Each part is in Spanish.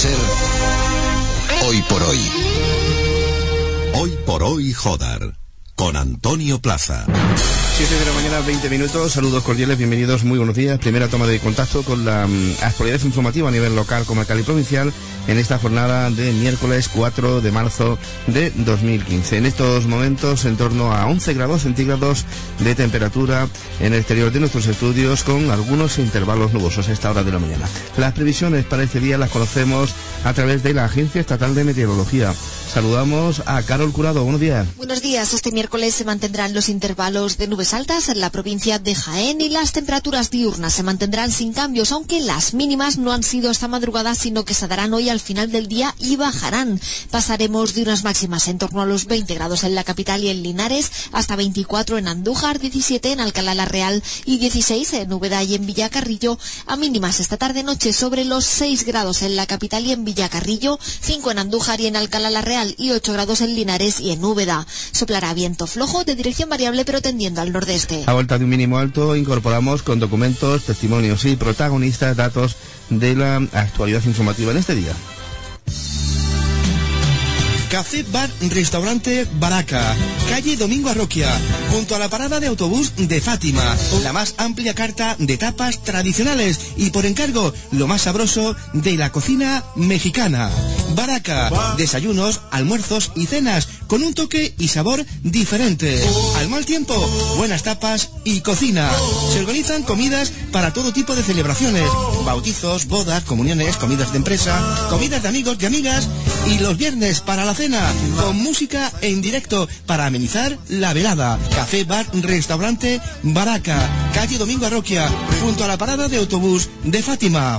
ser Hoy por Hoy. Hoy por Hoy, Jodar, con Antonio Plaza. 7 de la mañana, 20 minutos. Saludos cordiales, bienvenidos, muy buenos días. Primera toma de contacto con la actualidad informativa a nivel local, comarcal y provincial en esta jornada de miércoles 4 de marzo de 2015. En estos momentos, en torno a 11 grados centígrados de temperatura en el exterior de nuestros estudios, con algunos intervalos nubosos a esta hora de la mañana. Las previsiones para este día las conocemos a través de la Agencia Estatal de Meteorología. Saludamos a Carol Curado. Buenos días. Buenos días. Este miércoles se mantendrán los intervalos de nubes altas en la provincia de Jaén y las temperaturas diurnas se mantendrán sin cambios, aunque las mínimas no han sido esta madrugada, sino que se darán hoy al final del día y bajarán. Pasaremos de unas máximas en torno a los 20 grados en la capital y en Linares, hasta 24 en Andújar, 17 en Alcalá la Real y 16 en Úbeda y en Villacarrillo, a mínimas esta tarde-noche sobre los 6 grados en la capital y en Villacarrillo, 5 en Andújar y en Alcalá la Real y 8 grados en Linares y en Úbeda. Soplará viento flojo de dirección variable pero tendiendo al nordeste. A vuelta de un mínimo alto, incorporamos con documentos, testimonios y protagonistas datos de la actualidad informativa en este día. Café Bar Restaurante Baraca, calle Domingo Arroquia, junto a la parada de autobús de Fátima. La más amplia carta de tapas tradicionales y por encargo lo más sabroso de la cocina mexicana. Baraca, desayunos, almuerzos y cenas con un toque y sabor diferente. Al mal tiempo, buenas tapas y cocina. Se organizan comidas para todo tipo de celebraciones, bautizos, bodas, comuniones, comidas de empresa, comidas de amigos y amigas y los viernes para la cena, con música en directo para amenizar la velada. Café Bar Restaurante Baraca, calle Domingo Arroquia, junto a la parada de autobús de Fátima.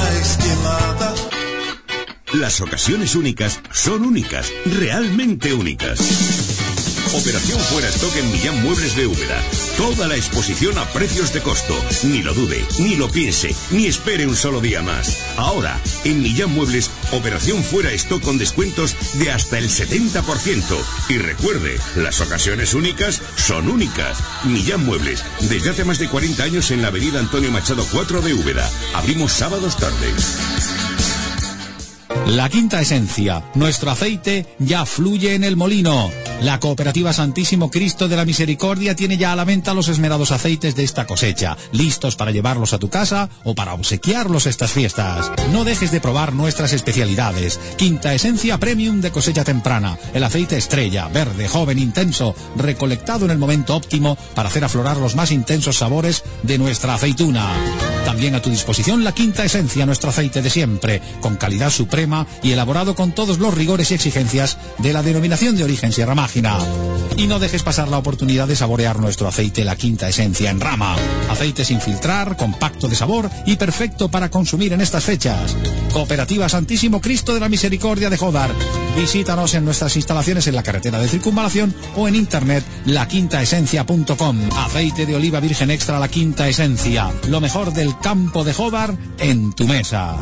Las ocasiones únicas son únicas, realmente únicas. Operación Fuera Stock en Millán Muebles de Úbeda. Toda la exposición a precios de costo. Ni lo dude, ni lo piense, ni espere un solo día más. Ahora, en Millán Muebles, Operación Fuera Stock con descuentos de hasta el 70%. Y recuerde, las ocasiones únicas son únicas. Millán Muebles, desde hace más de 40 años en la avenida Antonio Machado 4 de Úbeda. Abrimos sábados tardes. La Quinta Esencia, nuestro aceite ya fluye en el molino. La Cooperativa Santísimo Cristo de la Misericordia tiene ya a la venta los esmerados aceites de esta cosecha, listos para llevarlos a tu casa o para obsequiarlos estas fiestas. No dejes de probar nuestras especialidades. Quinta Esencia Premium de cosecha temprana, el aceite estrella, verde, joven, intenso, recolectado en el momento óptimo para hacer aflorar los más intensos sabores de nuestra aceituna. También a tu disposición la Quinta Esencia, nuestro aceite de siempre, con calidad suprema y elaborado con todos los rigores y exigencias de la denominación de origen Sierra Mágina. Y no dejes pasar la oportunidad de saborear nuestro aceite La Quinta Esencia en rama. Aceite sin filtrar, compacto de sabor y perfecto para consumir en estas fechas. Cooperativa Santísimo Cristo de la Misericordia de Jodar. Visítanos en nuestras instalaciones en la carretera de Circunvalación o en internet laquintaesencia.com. Aceite de oliva virgen extra La Quinta Esencia. Lo mejor del campo de Jodar en tu mesa.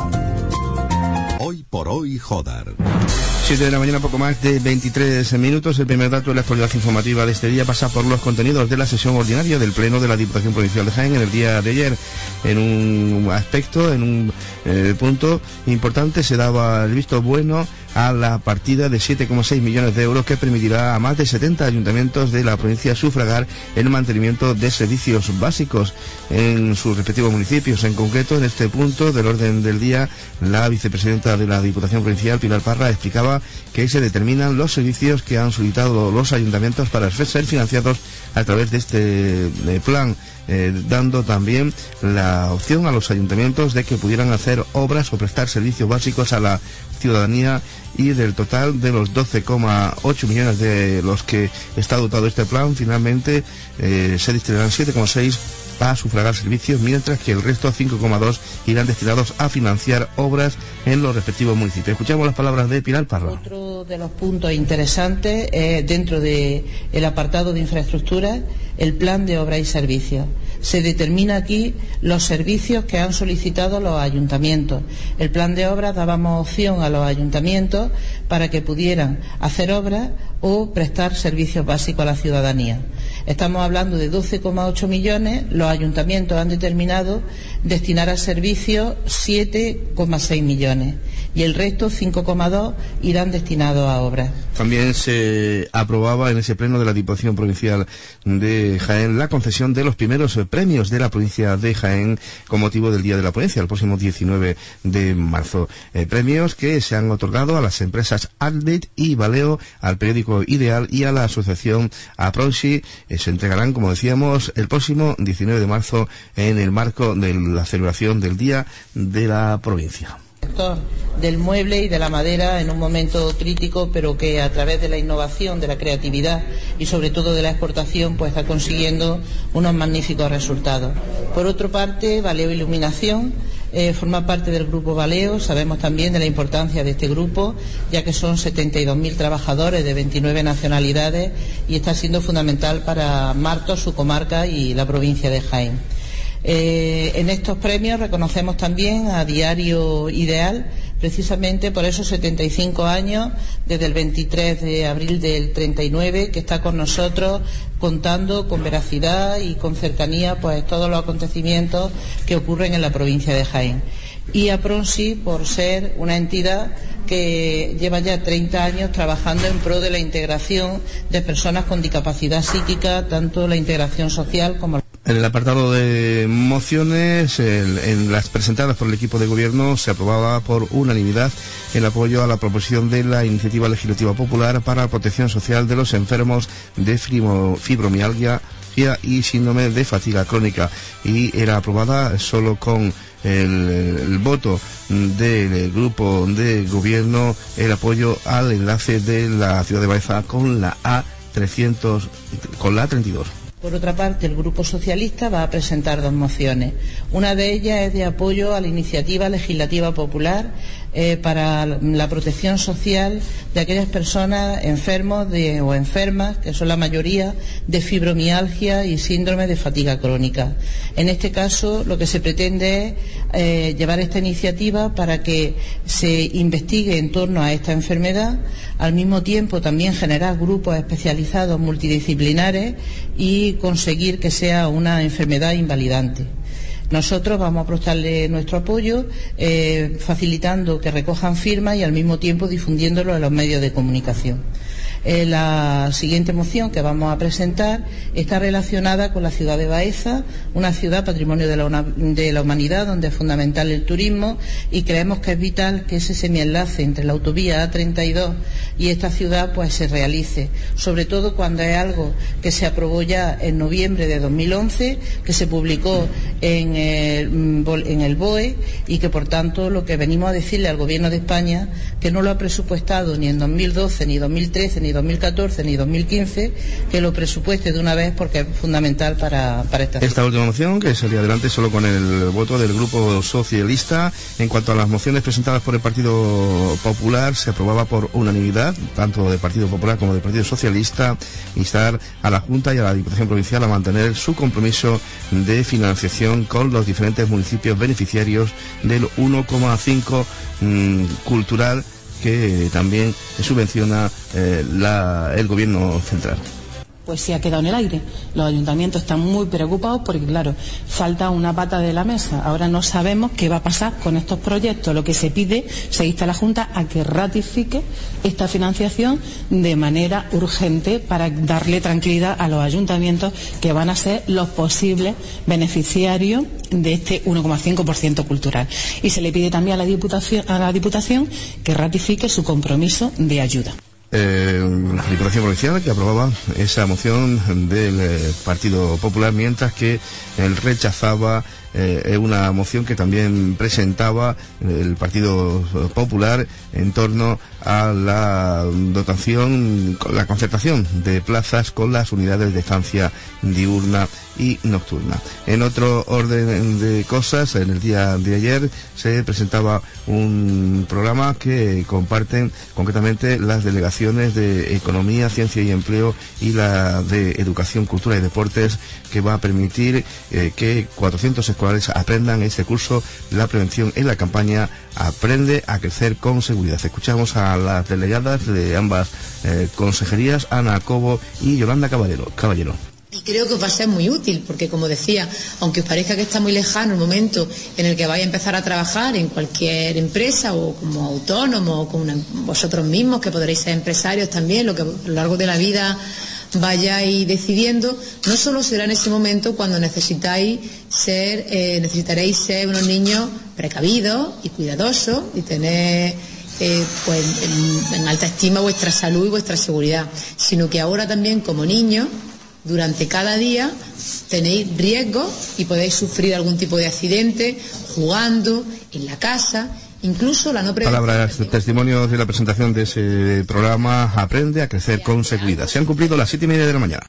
Hoy por Hoy, Jodar. 7 de la mañana, poco más de 23 minutos. El primer dato de la actualidad informativa de este día pasa por los contenidos de la sesión ordinaria del Pleno de la Diputación Provincial de Jaén en el día de ayer. En un aspecto, en un punto importante, se daba el visto bueno a la partida de 7,6 millones de euros que permitirá a más de 70 ayuntamientos de la provincia sufragar el mantenimiento de servicios básicos en sus respectivos municipios. En concreto, en este punto del orden del día, la vicepresidenta de la Diputación Provincial, Pilar Parra, explicaba que se determinan los servicios que han solicitado los ayuntamientos para ser financiados a través de este plan, dando también la opción a los ayuntamientos de que pudieran hacer obras o prestar servicios básicos a la ciudadanía, y del total de los 12,8 millones de los que está dotado este plan, finalmente se destinarán 7,6 a sufragar servicios, mientras que el resto, 5,2, irán destinados a financiar obras en los respectivos municipios. Escuchamos las palabras de Pilar Parra. Otro de los puntos interesantes es, dentro del apartado de infraestructura, el plan de obras y servicios. Se determina aquí los servicios que han solicitado los ayuntamientos. El plan de obras dábamos opción a los ayuntamientos para que pudieran hacer obras o prestar servicios básicos a la ciudadanía. Estamos hablando de 12,8 millones, los ayuntamientos han determinado destinar a servicios 7,6 millones. y el resto, 5,2, irán destinados a obras. También se aprobaba en ese pleno de la Diputación Provincial de Jaén la concesión de los primeros premios de la provincia de Jaén con motivo del Día de la Ponencia, el próximo 19 de marzo. Premios que se han otorgado a las empresas Aldit y Valeo, al periódico Ideal y a la asociación Apronsi. Se entregarán, como decíamos, el próximo 19 de marzo en el marco de la celebración del Día de la Provincia. Del mueble y de la madera en un momento crítico, pero que a través de la innovación, de la creatividad y sobre todo de la exportación, pues está consiguiendo unos magníficos resultados. Por otra parte, Valeo Iluminación forma parte del grupo Valeo. Sabemos también de la importancia de este grupo, ya que son 72.000 trabajadores de 29 nacionalidades y está siendo fundamental para Martos, su comarca y la provincia de Jaén. En estos premios reconocemos también a Diario Ideal, precisamente por esos 75 años, desde el 23 de abril del 39, que está con nosotros contando con veracidad y con cercanía pues todos los acontecimientos que ocurren en la provincia de Jaén. Y a Pronsi por ser una entidad que lleva ya 30 años trabajando en pro de la integración de personas con discapacidad psíquica, tanto la integración social como la... En el apartado de mociones, en las presentadas por el equipo de gobierno, se aprobaba por unanimidad el apoyo a la proposición de la Iniciativa Legislativa Popular para la protección social de los enfermos de fibromialgia y síndrome de fatiga crónica, y era aprobada solo con el voto del grupo de gobierno el apoyo al enlace de la ciudad de Baeza con la A300, con la A32. Por otra parte, el Grupo Socialista va a presentar dos mociones. Una de ellas es de apoyo a la Iniciativa Legislativa Popular para la protección social de aquellas personas enfermos o enfermas, que son la mayoría, de fibromialgia y síndrome de fatiga crónica. En este caso, lo que se pretende es llevar esta iniciativa para que se investigue en torno a esta enfermedad, al mismo tiempo también generar grupos especializados multidisciplinares y conseguir que sea una enfermedad invalidante. Nosotros vamos a prestarle nuestro apoyo, facilitando que recojan firmas y al mismo tiempo difundiéndolo en los medios de comunicación. La siguiente moción que vamos a presentar está relacionada con la ciudad de Baeza, una ciudad patrimonio de la humanidad, donde es fundamental el turismo, y creemos que es vital que ese semienlace entre la autovía A32 y esta ciudad pues se realice, sobre todo cuando es algo que se aprobó ya en noviembre de 2011, que se publicó en el BOE, y que por tanto lo que venimos a decirle al Gobierno de España, que no lo ha presupuestado ni en 2012, ni 2013, ni 2014 ni 2015, que lo presupueste de una vez, porque es fundamental para esta última moción, que salía adelante solo con el voto del Grupo Socialista. En cuanto a las mociones presentadas por el Partido Popular, se aprobaba por unanimidad, tanto del Partido Popular como del Partido Socialista, instar a la Junta y a la Diputación Provincial a mantener su compromiso de financiación con los diferentes municipios beneficiarios del 1,5 cultural, que también subvenciona el gobierno central. Pues se ha quedado en el aire. Los ayuntamientos están muy preocupados porque, claro, falta una pata de la mesa. Ahora no sabemos qué va a pasar con estos proyectos. Lo que se pide, se insta a la Junta a que ratifique esta financiación de manera urgente para darle tranquilidad a los ayuntamientos, que van a ser los posibles beneficiarios de este 1,5% cultural. Y se le pide también a la Diputación que ratifique su compromiso de ayuda. La Diputación Provincial, que aprobaba esa moción del Partido Popular, mientras que él rechazaba una moción que también presentaba el Partido Popular en torno a la dotación, la concertación de plazas con las unidades de estancia diurna y nocturna. En otro orden de cosas, en el día de ayer se presentaba un programa que comparten concretamente las delegaciones de Economía, Ciencia y Empleo y la de Educación, Cultura y Deportes, que va a permitir que 400 escolares aprendan este curso, la prevención en la campaña Aprende a crecer con seguridad. Escuchamos a las delegadas de ambas consejerías, Ana Cobo y Yolanda Caballero. Y creo que os va a ser muy útil, porque como decía, aunque os parezca que está muy lejano el momento en el que vais a empezar a trabajar en cualquier empresa o como autónomo o con vosotros mismos, que podréis ser empresarios también, lo que a lo largo de la vida vayáis decidiendo, no solo será en ese momento cuando necesitaréis ser unos niños precavidos y cuidadosos y tener pues en alta estima vuestra salud y vuestra seguridad, sino que ahora también como niños durante cada día tenéis riesgos y podéis sufrir algún tipo de accidente jugando en la casa, incluso la no prevención. Palabras, testimonios de la presentación de ese programa Aprende a crecer con seguridad. Se han cumplido las 7:30 de la mañana.